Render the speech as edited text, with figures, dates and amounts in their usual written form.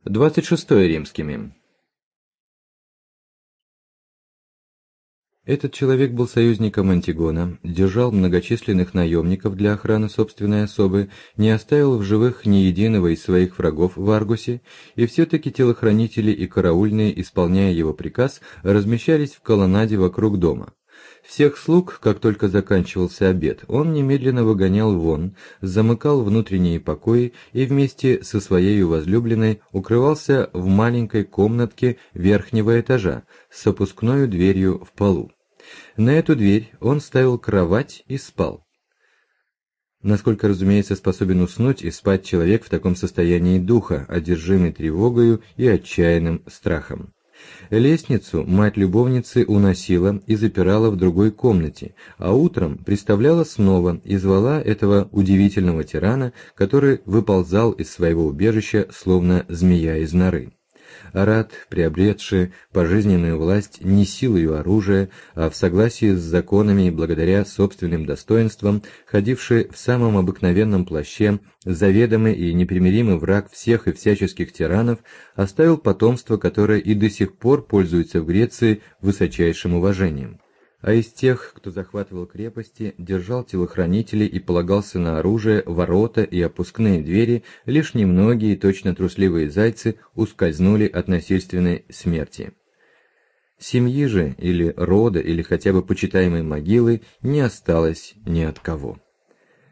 26 римскими. Этот человек был союзником Антигона, держал многочисленных наемников для охраны собственной особы, не оставил в живых ни единого из своих врагов в Аргусе, и все-таки телохранители и караульные, исполняя его приказ, размещались в колоннаде вокруг дома. Всех слуг, как только заканчивался обед, он немедленно выгонял вон, замыкал внутренние покои и вместе со своей возлюбленной укрывался в маленькой комнатке верхнего этажа с опускной дверью в полу. На эту дверь он ставил кровать и спал. Насколько, разумеется, способен уснуть и спать человек в таком состоянии духа, одержимый тревогою и отчаянным страхом. Лестницу мать любовницы уносила и запирала в другой комнате, а утром приставляла снова и звала этого удивительного тирана, который выползал из своего убежища, словно змея из норы. Арат, приобретший пожизненную власть не силою оружия, а в согласии с законами и благодаря собственным достоинствам, ходивший в самом обыкновенном плаще, заведомый и непримиримый враг всех и всяческих тиранов, оставил потомство, которое и до сих пор пользуется в Греции высочайшим уважением. А из тех, кто захватывал крепости, держал телохранителей и полагался на оружие, ворота и опускные двери, лишь немногие, точно трусливые зайцы, ускользнули от насильственной смерти. Семьи же, или рода, или хотя бы почитаемой могилы не осталось ни от кого.